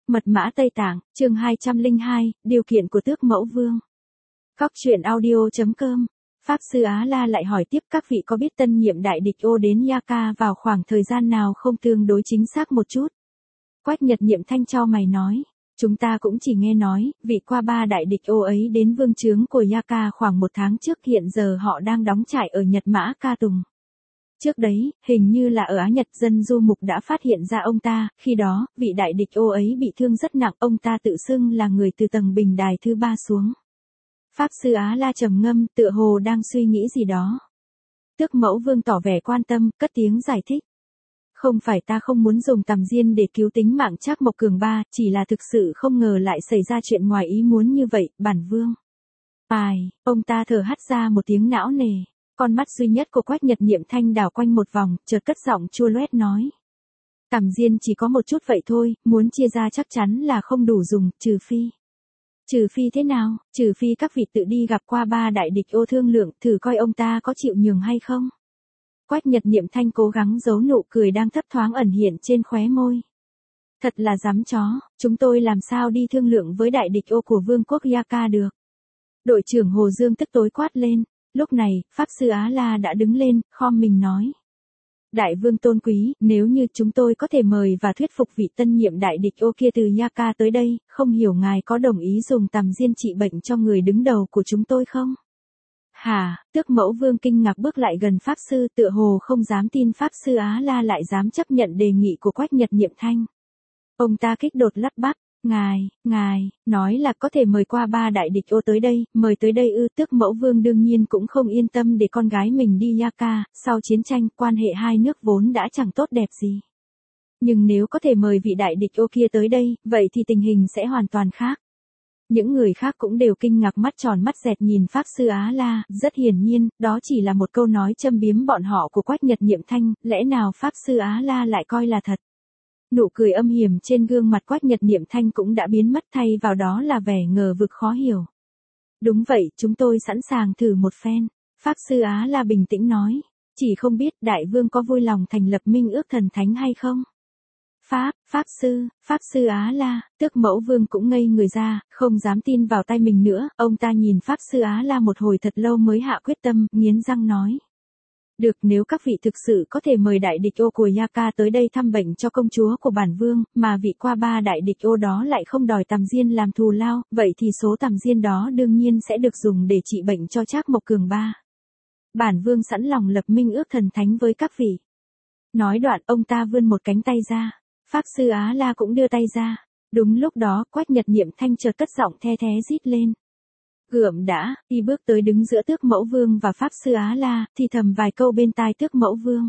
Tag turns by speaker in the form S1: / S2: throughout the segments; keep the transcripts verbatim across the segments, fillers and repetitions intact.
S1: Mật mã Tây Tạng, chương hai trăm lẻ hai, điều kiện của Tước Mẫu Vương. Cóc truyện audio chấm com. Pháp Sư Á La lại hỏi tiếp, các vị có biết tân nhiệm đại địch ô đến Yaka vào khoảng thời gian nào không, tương đối chính xác một chút? Quách Nhật Niệm Thanh chau mày nói, chúng ta cũng chỉ nghe nói, vị qua ba đại địch ô ấy đến vương trướng của Yaka khoảng một tháng trước, hiện giờ họ đang đóng trại ở Nhật Mã Ca Tùng. Trước đấy, hình như là ở Á Nhật, dân du mục đã phát hiện ra ông ta, khi đó, vị đại địch ô ấy bị thương rất nặng, ông ta tự xưng là người từ tầng bình đài thứ ba xuống. Pháp Sư Á La trầm ngâm, tựa hồ đang suy nghĩ gì đó. Tước Mẫu Vương tỏ vẻ quan tâm, cất tiếng giải thích. Không phải ta không muốn dùng tầm diên để cứu tính mạng Trác Mộc Cường ba, chỉ là thực sự không ngờ lại xảy ra chuyện ngoài ý muốn như vậy, bản vương. Ai, ông ta thở hắt ra một tiếng não nề. Con mắt duy nhất của Quách Nhật Niệm Thanh đảo quanh một vòng, chợt cất giọng chua loét nói. Tầm diên chỉ có một chút vậy thôi, muốn chia ra chắc chắn là không đủ dùng, trừ phi. Trừ phi thế nào, trừ phi các vị tự đi gặp qua ba đại địch ô thương lượng, thử coi ông ta có chịu nhường hay không. Quách Nhật Niệm Thanh cố gắng giấu nụ cười đang thấp thoáng ẩn hiện trên khóe môi. Thật là dám chó, chúng tôi làm sao đi thương lượng với đại địch ô của vương quốc Yaka được. Đội trưởng Hồ Dương tức tối quát lên. Lúc này, Pháp Sư Á La đã đứng lên, khom mình nói. Đại vương tôn quý, nếu như chúng tôi có thể mời và thuyết phục vị tân nhiệm đại địch ô kia từ Yaka tới đây, không hiểu ngài có đồng ý dùng tầm diên trị bệnh cho người đứng đầu của chúng tôi không? Hả, Tước Mẫu Vương kinh ngạc bước lại gần Pháp Sư, tựa hồ không dám tin Pháp Sư Á La lại dám chấp nhận đề nghị của Quách Nhật Niệm Thanh. Ông ta kích đột lắp bắp. Ngài, ngài, nói là có thể mời qua ba đại địch ô tới đây, mời tới đây ư? Tước Mẫu Vương đương nhiên cũng không yên tâm để con gái mình đi Yaka, sau chiến tranh, quan hệ hai nước vốn đã chẳng tốt đẹp gì. Nhưng nếu có thể mời vị đại địch ô kia tới đây, vậy thì tình hình sẽ hoàn toàn khác. Những người khác cũng đều kinh ngạc mắt tròn mắt dẹt nhìn Pháp Sư Á La, rất hiển nhiên, đó chỉ là một câu nói châm biếm bọn họ của Quách Nhật Niệm Thanh, lẽ nào Pháp Sư Á La lại coi là thật? Nụ cười âm hiểm trên gương mặt Quách Nhật Niệm Thanh cũng đã biến mất, thay vào đó là vẻ ngờ vực khó hiểu. Đúng vậy, chúng tôi sẵn sàng thử một phen. Pháp Sư Á La bình tĩnh nói. Chỉ không biết đại vương có vui lòng thành lập minh ước thần thánh hay không? Pháp, Pháp Sư, Pháp Sư Á La, Tước Mẫu Vương cũng ngây người ra, không dám tin vào tay mình nữa. Ông ta nhìn Pháp Sư Á La một hồi thật lâu mới hạ quyết tâm, nghiến răng nói. Được, nếu các vị thực sự có thể mời đại địch ô của Yaka tới đây thăm bệnh cho công chúa của bản vương, mà vị qua ba đại địch ô đó lại không đòi tầm diên làm thù lao, vậy thì số tầm diên đó đương nhiên sẽ được dùng để trị bệnh cho Trác Mộc Cường ba. Bản vương sẵn lòng lập minh ước thần thánh với các vị. Nói đoạn, ông ta vươn một cánh tay ra. Pháp Sư Á La cũng đưa tay ra. Đúng lúc đó, Quách Nhật Niệm Thanh chợt cất giọng the thé rít lên. Gượm đã, đi bước tới đứng giữa Tước Mẫu Vương và Pháp Sư Á La, thì thầm vài câu bên tai Tước Mẫu Vương.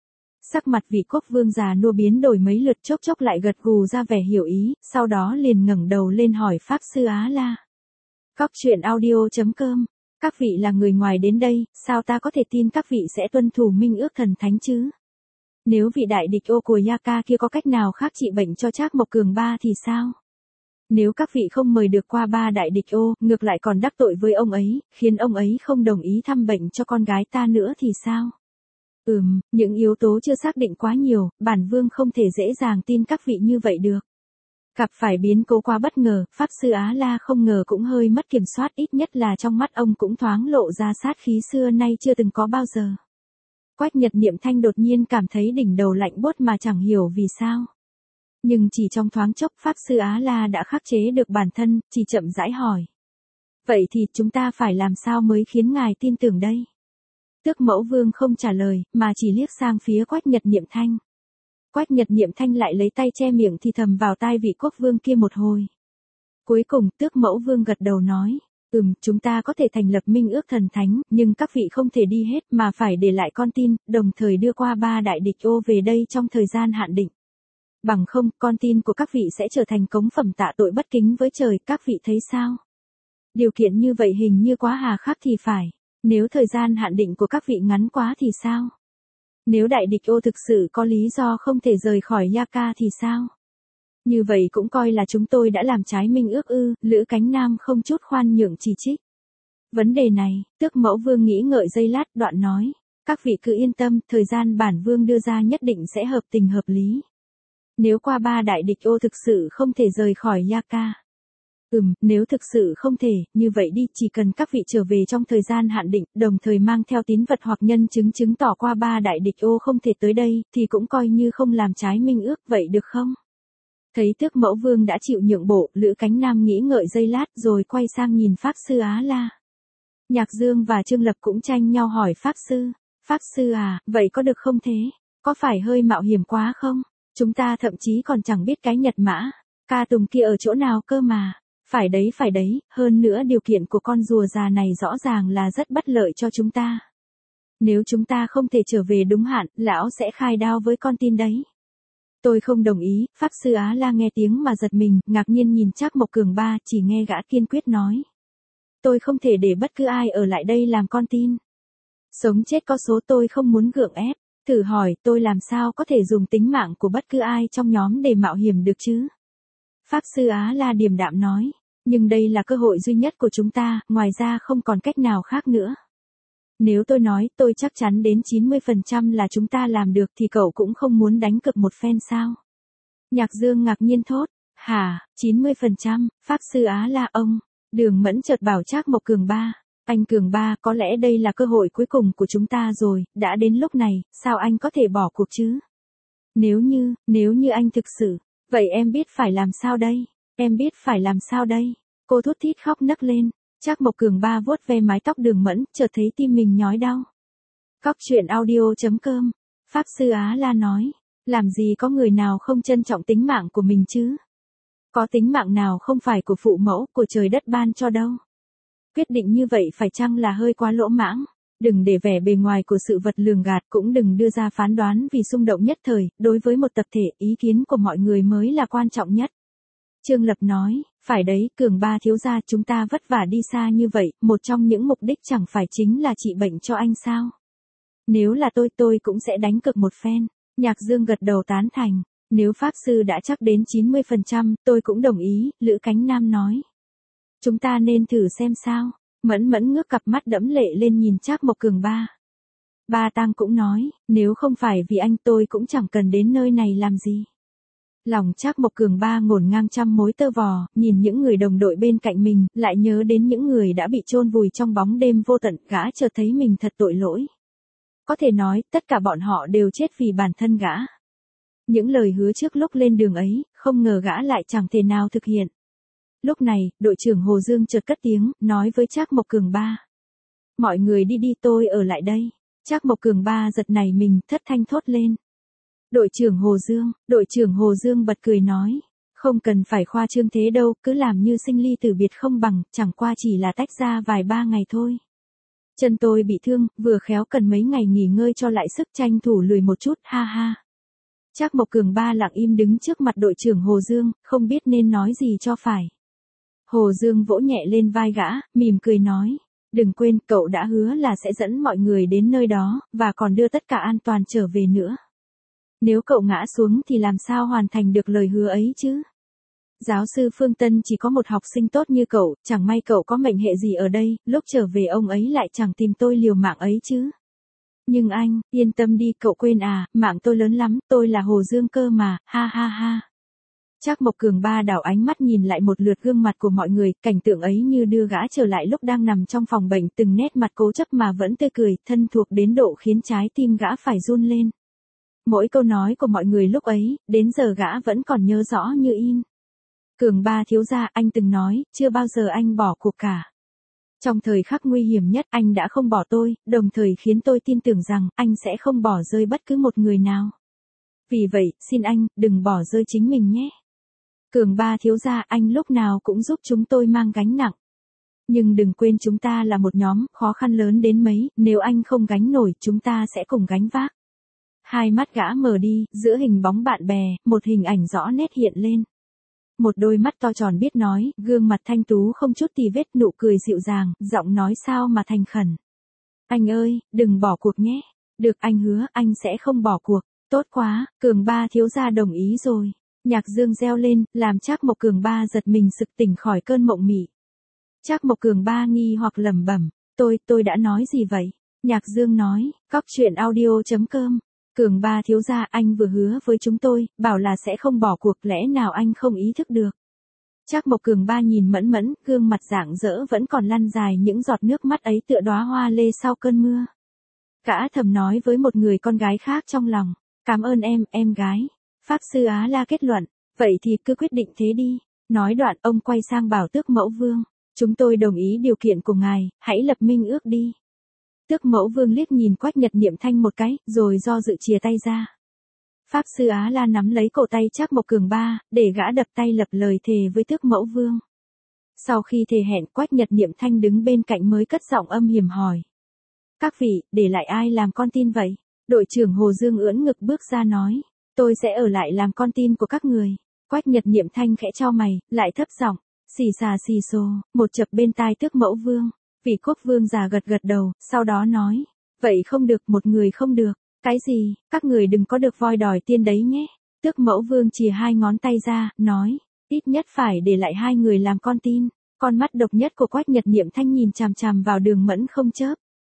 S1: Sắc mặt vị quốc vương già nua biến đổi mấy lượt, chốc chốc lại gật gù ra vẻ hiểu ý, sau đó liền ngẩng đầu lên hỏi Pháp Sư Á La. Cóc truyện audio chấm com. Các vị là người ngoài đến đây, sao ta có thể tin các vị sẽ tuân thủ minh ước thần thánh chứ? Nếu vị đại địch ô của Yaka kia có cách nào khác trị bệnh cho Trác Mộc Cường ba thì sao? Nếu các vị không mời được qua ba đại địch ô, ngược lại còn đắc tội với ông ấy, khiến ông ấy không đồng ý thăm bệnh cho con gái ta nữa thì sao? Ừm, những yếu tố chưa xác định quá nhiều, bản vương không thể dễ dàng tin các vị như vậy được. Gặp phải biến cố quá bất ngờ, Pháp Sư Á La không ngờ cũng hơi mất kiểm soát, ít nhất là trong mắt ông cũng thoáng lộ ra sát khí xưa nay chưa từng có bao giờ. Quách Nhật Niệm Thanh đột nhiên cảm thấy đỉnh đầu lạnh buốt mà chẳng hiểu vì sao. Nhưng chỉ trong thoáng chốc, Pháp Sư Á La đã khắc chế được bản thân, chỉ chậm rãi hỏi. Vậy thì chúng ta phải làm sao mới khiến ngài tin tưởng đây? Tước Mẫu Vương không trả lời, mà chỉ liếc sang phía Quách Nhật Niệm Thanh. Quách Nhật Niệm Thanh lại lấy tay che miệng thì thầm vào tai vị quốc vương kia một hồi. Cuối cùng, Tước Mẫu Vương gật đầu nói. Ừm, chúng ta có thể thành lập minh ước thần thánh, nhưng các vị không thể đi hết mà phải để lại con tin, đồng thời đưa qua ba đại địch ô về đây trong thời gian hạn định. Bằng không, con tin của các vị sẽ trở thành cống phẩm tạ tội bất kính với trời, các vị thấy sao? Điều kiện như vậy hình như quá hà khắc thì phải. Nếu thời gian hạn định của các vị ngắn quá thì sao? Nếu đại địch ô thực sự có lý do không thể rời khỏi Yaka thì sao? Như vậy cũng coi là chúng tôi đã làm trái minh ước ư? Lữ Cánh Nam không chút khoan nhượng chỉ trích. Vấn đề này, Tước Mẫu Vương nghĩ ngợi giây lát, đoạn nói. Các vị cứ yên tâm, thời gian bản vương đưa ra nhất định sẽ hợp tình hợp lý. Nếu qua ba đại địch ô thực sự không thể rời khỏi Yaka. Ừm, nếu thực sự không thể, như vậy đi, chỉ cần các vị trở về trong thời gian hạn định, đồng thời mang theo tín vật hoặc nhân chứng chứng tỏ qua ba đại địch ô không thể tới đây, thì cũng coi như không làm trái minh ước, vậy được không? Thấy Tước Mẫu Vương đã chịu nhượng bộ, Lữ Cánh Nam nghĩ ngợi giây lát rồi quay sang nhìn Pháp Sư Á La. Nhạc Dương và Trương Lập cũng tranh nhau hỏi Pháp Sư. Pháp Sư à, vậy có được không thế? Có phải hơi mạo hiểm quá không? Chúng ta thậm chí còn chẳng biết cái Nhật Mã Ca Tùng kia ở chỗ nào cơ mà. Phải đấy phải đấy, hơn nữa điều kiện của con rùa già này rõ ràng là rất bất lợi cho chúng ta. Nếu chúng ta không thể trở về đúng hạn, lão sẽ khai đao với con tin đấy. Tôi không đồng ý. Pháp Sư Á La nghe tiếng mà giật mình, ngạc nhiên nhìn Trác Mộc Cường Ba, chỉ nghe gã kiên quyết nói. Tôi không thể để bất cứ ai ở lại đây làm con tin. Sống chết có số, tôi không muốn gượng ép. Thử hỏi, tôi làm sao có thể dùng tính mạng của bất cứ ai trong nhóm để mạo hiểm được chứ? Pháp Sư Á La điềm đạm nói. Nhưng đây là cơ hội duy nhất của chúng ta, ngoài ra không còn cách nào khác nữa. Nếu tôi nói, tôi chắc chắn đến chín mươi phần trăm là chúng ta làm được thì cậu cũng không muốn đánh cược một phen sao? Nhạc Dương ngạc nhiên thốt. Hả, chín mươi phần trăm, Pháp Sư Á La ông. Đường Mẫn chợt bảo Trác Mộc Cường Ba. Anh Cường Ba, có lẽ đây là cơ hội cuối cùng của chúng ta rồi, đã đến lúc này, sao anh có thể bỏ cuộc chứ? Nếu như, nếu như anh thực sự, vậy em biết phải làm sao đây? Em biết phải làm sao đây? Cô thút thít khóc nấc lên. Trác Mộc Cường Ba vuốt ve mái tóc Đường Mẫn, chợt thấy tim mình nhói đau. Cóc truyện audio chấm com. Pháp Sư Á La nói. Làm gì có người nào không trân trọng tính mạng của mình chứ? Có tính mạng nào không phải của phụ mẫu, của trời đất ban cho đâu? Quyết định như vậy phải chăng là hơi quá lỗ mãng? Đừng để vẻ bề ngoài của sự vật lường gạt, cũng đừng đưa ra phán đoán vì xung động nhất thời, đối với một tập thể, ý kiến của mọi người mới là quan trọng nhất. Trương Lập nói, phải đấy, Cường Ba thiếu gia, chúng ta vất vả đi xa như vậy, một trong những mục đích chẳng phải chính là trị bệnh cho anh sao? Nếu là tôi, tôi cũng sẽ đánh cược một phen. Nhạc Dương gật đầu tán thành. Nếu Pháp Sư đã chắc đến chín mươi phần trăm, tôi cũng đồng ý, Lữ Cánh Nam nói. Chúng ta nên thử xem sao. Mẫn Mẫn ngước cặp mắt đẫm lệ lên nhìn Trác Mộc Cường Ba. Ba Tang cũng nói, nếu không phải vì anh tôi cũng chẳng cần đến nơi này làm gì. Lòng Trác Mộc Cường Ba ngổn ngang trăm mối tơ vò, nhìn những người đồng đội bên cạnh mình, lại nhớ đến những người đã bị chôn vùi trong bóng đêm vô tận, gã chợt thấy mình thật tội lỗi. Có thể nói, tất cả bọn họ đều chết vì bản thân gã. Những lời hứa trước lúc lên đường ấy, không ngờ gã lại chẳng thể nào thực hiện. Lúc này, đội trưởng Hồ Dương chợt cất tiếng, nói với Trác Mộc Cường Ba. Mọi người đi đi, tôi ở lại đây. Trác Mộc Cường Ba giật nảy mình, thất thanh thốt lên. Đội trưởng Hồ Dương, đội trưởng Hồ Dương bật cười nói. Không cần phải khoa trương thế đâu, cứ làm như sinh ly tử biệt không bằng, chẳng qua chỉ là tách ra vài ba ngày thôi. Chân tôi bị thương, vừa khéo cần mấy ngày nghỉ ngơi cho lại sức, tranh thủ lười một chút, ha ha. Trác Mộc Cường Ba lặng im đứng trước mặt đội trưởng Hồ Dương, không biết nên nói gì cho phải. Hồ Dương vỗ nhẹ lên vai gã, mỉm cười nói. Đừng quên, cậu đã hứa là sẽ dẫn mọi người đến nơi đó, và còn đưa tất cả an toàn trở về nữa. Nếu cậu ngã xuống thì làm sao hoàn thành được lời hứa ấy chứ? Giáo sư Phương Tân chỉ có một học sinh tốt như cậu, chẳng may cậu có mệnh hệ gì ở đây, lúc trở về ông ấy lại chẳng tìm tôi liều mạng ấy chứ. Nhưng anh, yên tâm đi, cậu quên à, mạng tôi lớn lắm, tôi là Hồ Dương cơ mà, ha ha ha. Trác Mộc Cường Ba đảo ánh mắt nhìn lại một lượt gương mặt của mọi người, cảnh tượng ấy như đưa gã trở lại lúc đang nằm trong phòng bệnh, từng nét mặt cố chấp mà vẫn tươi cười, thân thuộc đến độ khiến trái tim gã phải run lên. Mỗi câu nói của mọi người lúc ấy, đến giờ gã vẫn còn nhớ rõ như in. Cường Ba thiếu gia, anh từng nói, chưa bao giờ anh bỏ cuộc cả. Trong thời khắc nguy hiểm nhất, anh đã không bỏ tôi, đồng thời khiến tôi tin tưởng rằng, anh sẽ không bỏ rơi bất cứ một người nào. Vì vậy, xin anh, đừng bỏ rơi chính mình nhé. Cường Ba thiếu gia, anh lúc nào cũng giúp chúng tôi mang gánh nặng. Nhưng đừng quên chúng ta là một nhóm, khó khăn lớn đến mấy, nếu anh không gánh nổi, chúng ta sẽ cùng gánh vác. Hai mắt gã mở đi, giữa hình bóng bạn bè, một hình ảnh rõ nét hiện lên. Một đôi mắt to tròn biết nói, gương mặt thanh tú không chút tì vết, nụ cười dịu dàng, giọng nói sao mà thành khẩn. Anh ơi, đừng bỏ cuộc nhé. Được, anh hứa, anh sẽ không bỏ cuộc. Tốt quá, Cường Ba thiếu gia đồng ý rồi. Nhạc Dương reo lên, làm Trác Mộc Cường Ba giật mình sực tỉnh khỏi cơn mộng mị. Trác Mộc Cường Ba nghi hoặc lẩm bẩm, tôi, tôi đã nói gì vậy? Nhạc Dương nói, cóc truyện audio chấm com Cường ba thiếu gia, anh vừa hứa với chúng tôi, bảo là sẽ không bỏ cuộc, lẽ nào anh không ý thức được. Trác Mộc Cường ba nhìn Mẫn Mẫn, gương mặt rạng rỡ vẫn còn lăn dài những giọt nước mắt ấy tựa đóa hoa lê sau cơn mưa. Gã thầm nói với một người con gái khác trong lòng, cảm ơn em, em gái. Pháp Sư Á La kết luận, vậy thì cứ quyết định thế đi. Nói đoạn ông quay sang bảo Tước Mẫu Vương, chúng tôi đồng ý điều kiện của ngài, hãy lập minh ước đi. Tước Mẫu Vương liếc nhìn Quách Nhật Niệm Thanh một cái, rồi do dự chìa tay ra. Pháp Sư Á La nắm lấy cổ tay Trác Mộc Cường ba, để gã đập tay lập lời thề với Tước Mẫu Vương. Sau khi thề hẹn, Quách Nhật Niệm Thanh đứng bên cạnh mới cất giọng âm hiểm hỏi. Các vị, để lại ai làm con tin vậy? Đội trưởng Hồ Dương ưỡn ngực bước ra nói, tôi sẽ ở lại làm con tin của các người. Quách Nhật Niệm Thanh khẽ chau mày, lại thấp giọng, xì xà xì xồ, một chập bên tai Tước Mẫu Vương. Vị Quốc Vương già gật gật đầu, sau đó nói, vậy không được, một người không được. Cái gì, các người đừng có được voi đòi tiên đấy nhé. Tước Mẫu Vương chìa hai ngón tay ra, nói, ít nhất phải để lại hai người làm con tin. Con mắt độc nhất của Quách Nhật Niệm Thanh nhìn chằm chằm vào Đường Mẫn không chớp.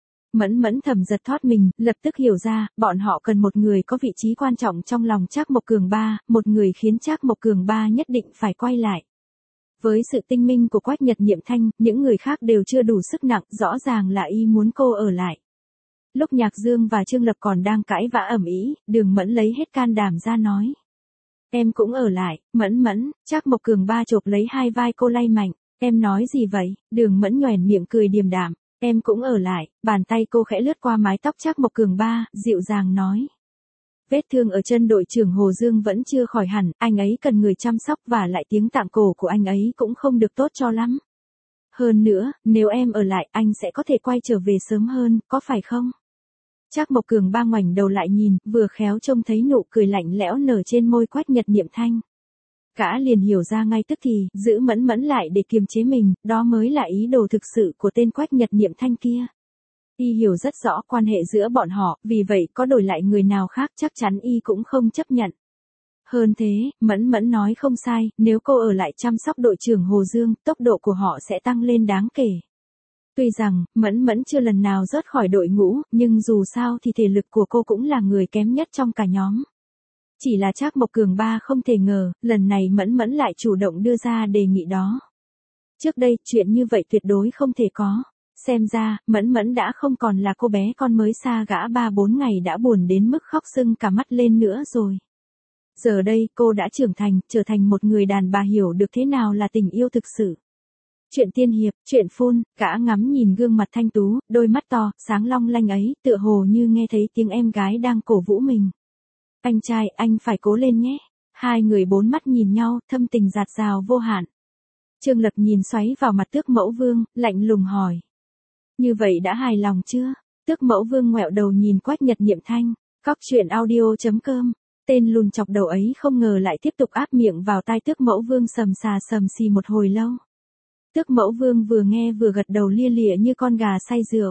S1: Mẫn Mẫn thầm giật thoát mình, lập tức hiểu ra, bọn họ cần một người có vị trí quan trọng trong lòng Trác Mộc Cường ba, một người khiến Trác Mộc Cường ba nhất định phải quay lại. Với sự tinh minh của Quách Nhật Niệm Thanh, những người khác đều chưa đủ sức nặng, rõ ràng là y muốn cô ở lại. Lúc Nhạc Dương và Trương Lập còn đang cãi vã ầm ĩ, Đường Mẫn lấy hết can đảm ra nói. Em cũng ở lại, Mẫn Mẫn. Trác Mộc Cường ba chộp lấy hai vai cô lay mạnh. Em nói gì vậy? Đường Mẫn nhoẻn miệng cười điềm đạm. Em cũng ở lại. Bàn tay cô khẽ lướt qua mái tóc Trác Mộc Cường ba, dịu dàng nói. Vết thương ở chân đội trưởng Hồ Dương vẫn chưa khỏi hẳn, anh ấy cần người chăm sóc và lại tiếng tạng cổ của anh ấy cũng không được tốt cho lắm. Hơn nữa, nếu em ở lại, anh sẽ có thể quay trở về sớm hơn, có phải không? Trác Mộc Cường ba ngoảnh đầu lại nhìn, vừa khéo trông thấy nụ cười lạnh lẽo nở trên môi Quách Nhật Niệm Thanh. Gã liền hiểu ra ngay tức thì, giữ Mẫn Mẫn lại để kiềm chế mình, đó mới là ý đồ thực sự của tên Quách Nhật Niệm Thanh kia. Y hiểu rất rõ quan hệ giữa bọn họ, vì vậy có đổi lại người nào khác chắc chắn Y cũng không chấp nhận. Hơn thế, Mẫn Mẫn nói không sai, nếu cô ở lại chăm sóc đội trưởng Hồ Dương, tốc độ của họ sẽ tăng lên đáng kể. Tuy rằng, Mẫn Mẫn chưa lần nào rớt khỏi đội ngũ, nhưng dù sao thì thể lực của cô cũng là người kém nhất trong cả nhóm. Chỉ là Trác Mộc Cường ba không thể ngờ, lần này Mẫn Mẫn lại chủ động đưa ra đề nghị đó. Trước đây, chuyện như vậy tuyệt đối không thể có. Xem ra, Mẫn Mẫn đã không còn là cô bé con mới xa gã ba bốn ngày đã buồn đến mức khóc sưng cả mắt lên nữa rồi. Giờ đây, cô đã trưởng thành, trở thành một người đàn bà hiểu được thế nào là tình yêu thực sự. Chuyện tiên hiệp, chuyện phun, gã ngắm nhìn gương mặt thanh tú, đôi mắt to, sáng long lanh ấy, tựa hồ như nghe thấy tiếng em gái đang cổ vũ mình. Anh trai, anh phải cố lên nhé. Hai người bốn mắt nhìn nhau, thâm tình dạt dào vô hạn. Trương Lập nhìn xoáy vào mặt Tước Mẫu Vương, lạnh lùng hỏi. Như vậy đã hài lòng chưa? Tước Mẫu Vương ngoẹo đầu nhìn Quách Nhật Niệm Thanh. Cóc truyện audio chấm com. Tên lùn chọc đầu ấy không ngờ lại tiếp tục áp miệng vào tai Tước Mẫu Vương sầm xà sầm xì một hồi lâu. Tước Mẫu Vương vừa nghe vừa gật đầu lia lịa như con gà say rượu.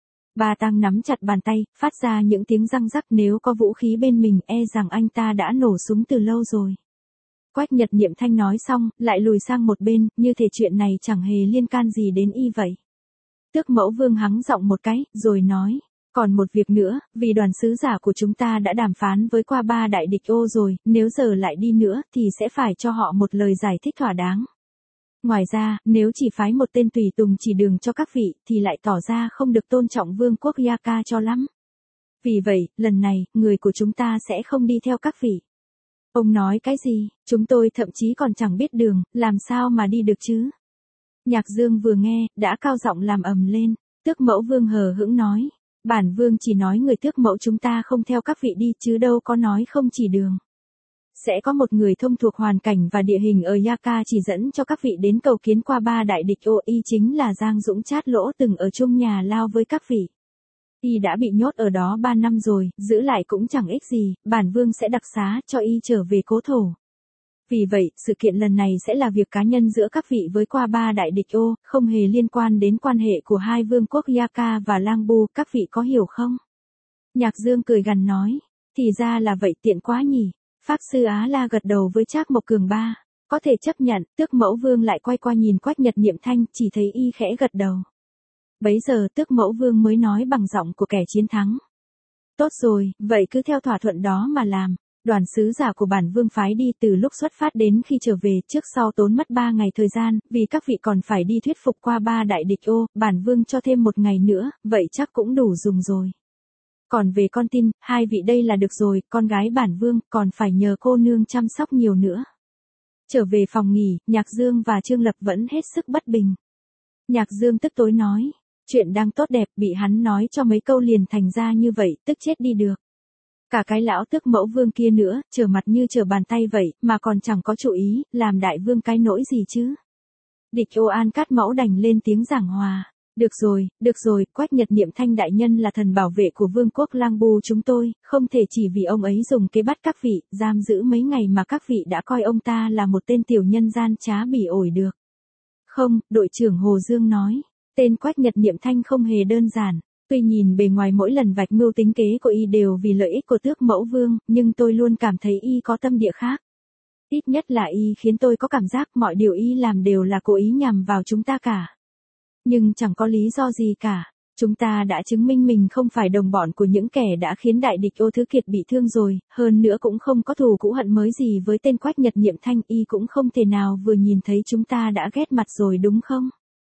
S1: Bà Tăng nắm chặt bàn tay, phát ra những tiếng răng rắc, nếu có vũ khí bên mình e rằng anh ta đã nổ súng từ lâu rồi. Quách Nhật Niệm Thanh nói xong, lại lùi sang một bên, như thể chuyện này chẳng hề liên can gì đến y vậy. Tước Mẫu Vương hắng giọng một cái, rồi nói, còn một việc nữa, vì đoàn sứ giả của chúng ta đã đàm phán với qua ba đại địch ô rồi, nếu giờ lại đi nữa thì sẽ phải cho họ một lời giải thích thỏa đáng. Ngoài ra, nếu chỉ phái một tên tùy tùng chỉ đường cho các vị, thì lại tỏ ra không được tôn trọng vương quốc Yaka cho lắm. Vì vậy, lần này, người của chúng ta sẽ không đi theo các vị. Ông nói cái gì, chúng tôi thậm chí còn chẳng biết đường, làm sao mà đi được chứ? Nhạc Dương vừa nghe, đã cao giọng làm ầm lên. Tước Mẫu Vương hờ hững nói, bản vương chỉ nói người Tước Mẫu chúng ta không theo các vị đi chứ đâu có nói không chỉ đường. Sẽ có một người thông thuộc hoàn cảnh và địa hình ở Yaka chỉ dẫn cho các vị đến cầu kiến qua ba đại địch ô, y chính là Giang Dũng Chát Lỗ từng ở chung nhà lao với các vị. Y đã bị nhốt ở đó ba năm rồi, giữ lại cũng chẳng ích gì, bản vương sẽ đặc xá cho y trở về cố thổ. Vì vậy, sự kiện lần này sẽ là việc cá nhân giữa các vị với qua ba đại địch ô, không hề liên quan đến quan hệ của hai vương quốc Yaka và Lang Bu, các vị có hiểu không? Nhạc Dương cười gằn nói, thì ra là vậy, tiện quá nhỉ. Pháp Sư Á La gật đầu với Trác Mộc Cường ba, có thể chấp nhận. Tước Mẫu Vương lại quay qua nhìn Quách Nhật Niệm Thanh, chỉ thấy y khẽ gật đầu. Bấy giờ Tước Mẫu Vương mới nói bằng giọng của kẻ chiến thắng. Tốt rồi, vậy cứ theo thỏa thuận đó mà làm. Đoàn sứ giả của bản vương phái đi từ lúc xuất phát đến khi trở về, trước sau tốn mất ba ngày thời gian, vì các vị còn phải đi thuyết phục qua ba đại địch ô, bản vương cho thêm một ngày nữa, vậy chắc cũng đủ dùng rồi. Còn về con tin, hai vị đây là được rồi, con gái bản vương còn phải nhờ cô nương chăm sóc nhiều nữa. Trở về phòng nghỉ, Nhạc Dương và Trương Lập vẫn hết sức bất bình. Nhạc Dương tức tối nói, chuyện đang tốt đẹp bị hắn nói cho mấy câu liền thành ra như vậy, tức chết đi được. Cả cái lão tước mẫu vương kia nữa, trở mặt như trở bàn tay vậy, mà còn chẳng có chủ ý, làm đại vương cái nỗi gì chứ. Địch ô An Cát mẫu đành lên tiếng giảng hòa. Được rồi, được rồi, Quách Nhật Niệm Thanh đại nhân là thần bảo vệ của vương quốc Lang Bu chúng tôi, không thể chỉ vì ông ấy dùng kế bắt các vị, giam giữ mấy ngày mà các vị đã coi ông ta là một tên tiểu nhân gian trá bỉ ổi được. Không, đội trưởng Hồ Dương nói, tên Quách Nhật Niệm Thanh không hề đơn giản. Tuy nhìn bề ngoài mỗi lần vạch mưu tính kế của y đều vì lợi ích của tước mẫu vương, nhưng tôi luôn cảm thấy y có tâm địa khác. Ít nhất là y khiến tôi có cảm giác mọi điều y làm đều là cố ý nhằm vào chúng ta cả. Nhưng chẳng có lý do gì cả. Chúng ta đã chứng minh mình không phải đồng bọn của những kẻ đã khiến đại địch Ô Thứ Kiệt bị thương rồi, hơn nữa cũng không có thù cũ hận mới gì với tên Quách Nhật Niệm Thanh, y cũng không thể nào vừa nhìn thấy chúng ta đã ghét mặt rồi đúng không?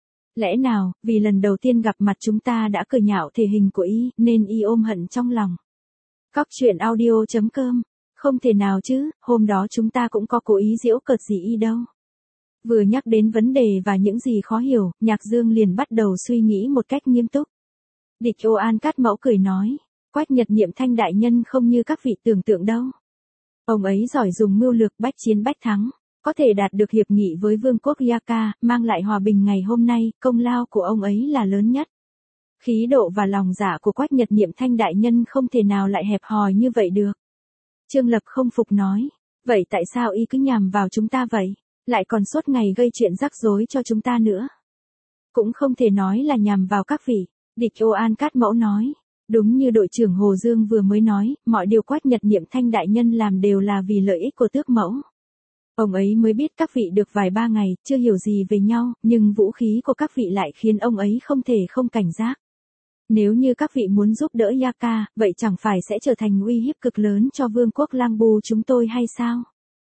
S1: Lẽ nào, vì lần đầu tiên gặp mặt chúng ta đã cười nhạo thể hình của y, nên y ôm hận trong lòng. Cóc truyện audio chấm com. Không thể nào chứ, hôm đó chúng ta cũng có cố ý giễu cợt gì y đâu. Vừa nhắc đến vấn đề và những gì khó hiểu, Nhạc Dương liền bắt đầu suy nghĩ một cách nghiêm túc. Địch ô An Cát mẫu cười nói, Quách Nhật Niệm Thanh đại nhân không như các vị tưởng tượng đâu. Ông ấy giỏi dùng mưu lược bách chiến bách thắng. Có thể đạt được hiệp nghị với vương quốc Yaka, mang lại hòa bình ngày hôm nay, công lao của ông ấy là lớn nhất. Khí độ và lòng dạ của Quách Nhật Niệm Thanh đại nhân không thể nào lại hẹp hòi như vậy được. Trương Lập không phục nói, vậy tại sao y cứ nhằm vào chúng ta vậy, lại còn suốt ngày gây chuyện rắc rối cho chúng ta nữa. Cũng không thể nói là nhằm vào các vị, địch ô An Cát mẫu nói. Đúng như đội trưởng Hồ Dương vừa mới nói, mọi điều Quách Nhật Niệm Thanh đại nhân làm đều là vì lợi ích của tước mẫu. Ông ấy mới biết các vị được vài ba ngày, chưa hiểu gì về nhau, nhưng vũ khí của các vị lại khiến ông ấy không thể không cảnh giác. Nếu như các vị muốn giúp đỡ Yaka, vậy chẳng phải sẽ trở thành uy hiếp cực lớn cho vương quốc Lang Bu chúng tôi hay sao?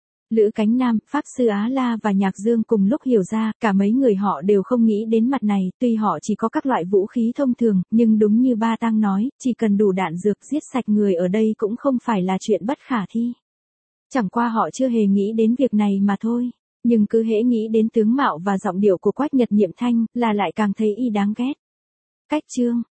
S1: Lữ Cánh Nam, Pháp Sư Á La và Nhạc Dương cùng lúc hiểu ra, cả mấy người họ đều không nghĩ đến mặt này, tuy họ chỉ có các loại vũ khí thông thường, nhưng đúng như Ba Tăng nói, chỉ cần đủ đạn dược giết sạch người ở đây cũng không phải là chuyện bất khả thi. Chẳng qua họ chưa hề nghĩ đến việc này mà thôi, nhưng cứ hễ nghĩ đến tướng mạo và giọng điệu của Quách Nhật Niệm Thanh là lại càng thấy y đáng ghét. Cách chương